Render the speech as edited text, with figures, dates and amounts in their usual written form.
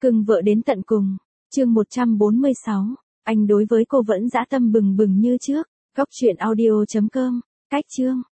Cưng vợ đến tận cùng. Chương 146. Anh đối với cô vẫn dã tâm bừng bừng như trước. Góc truyện audio.com. Cách chương.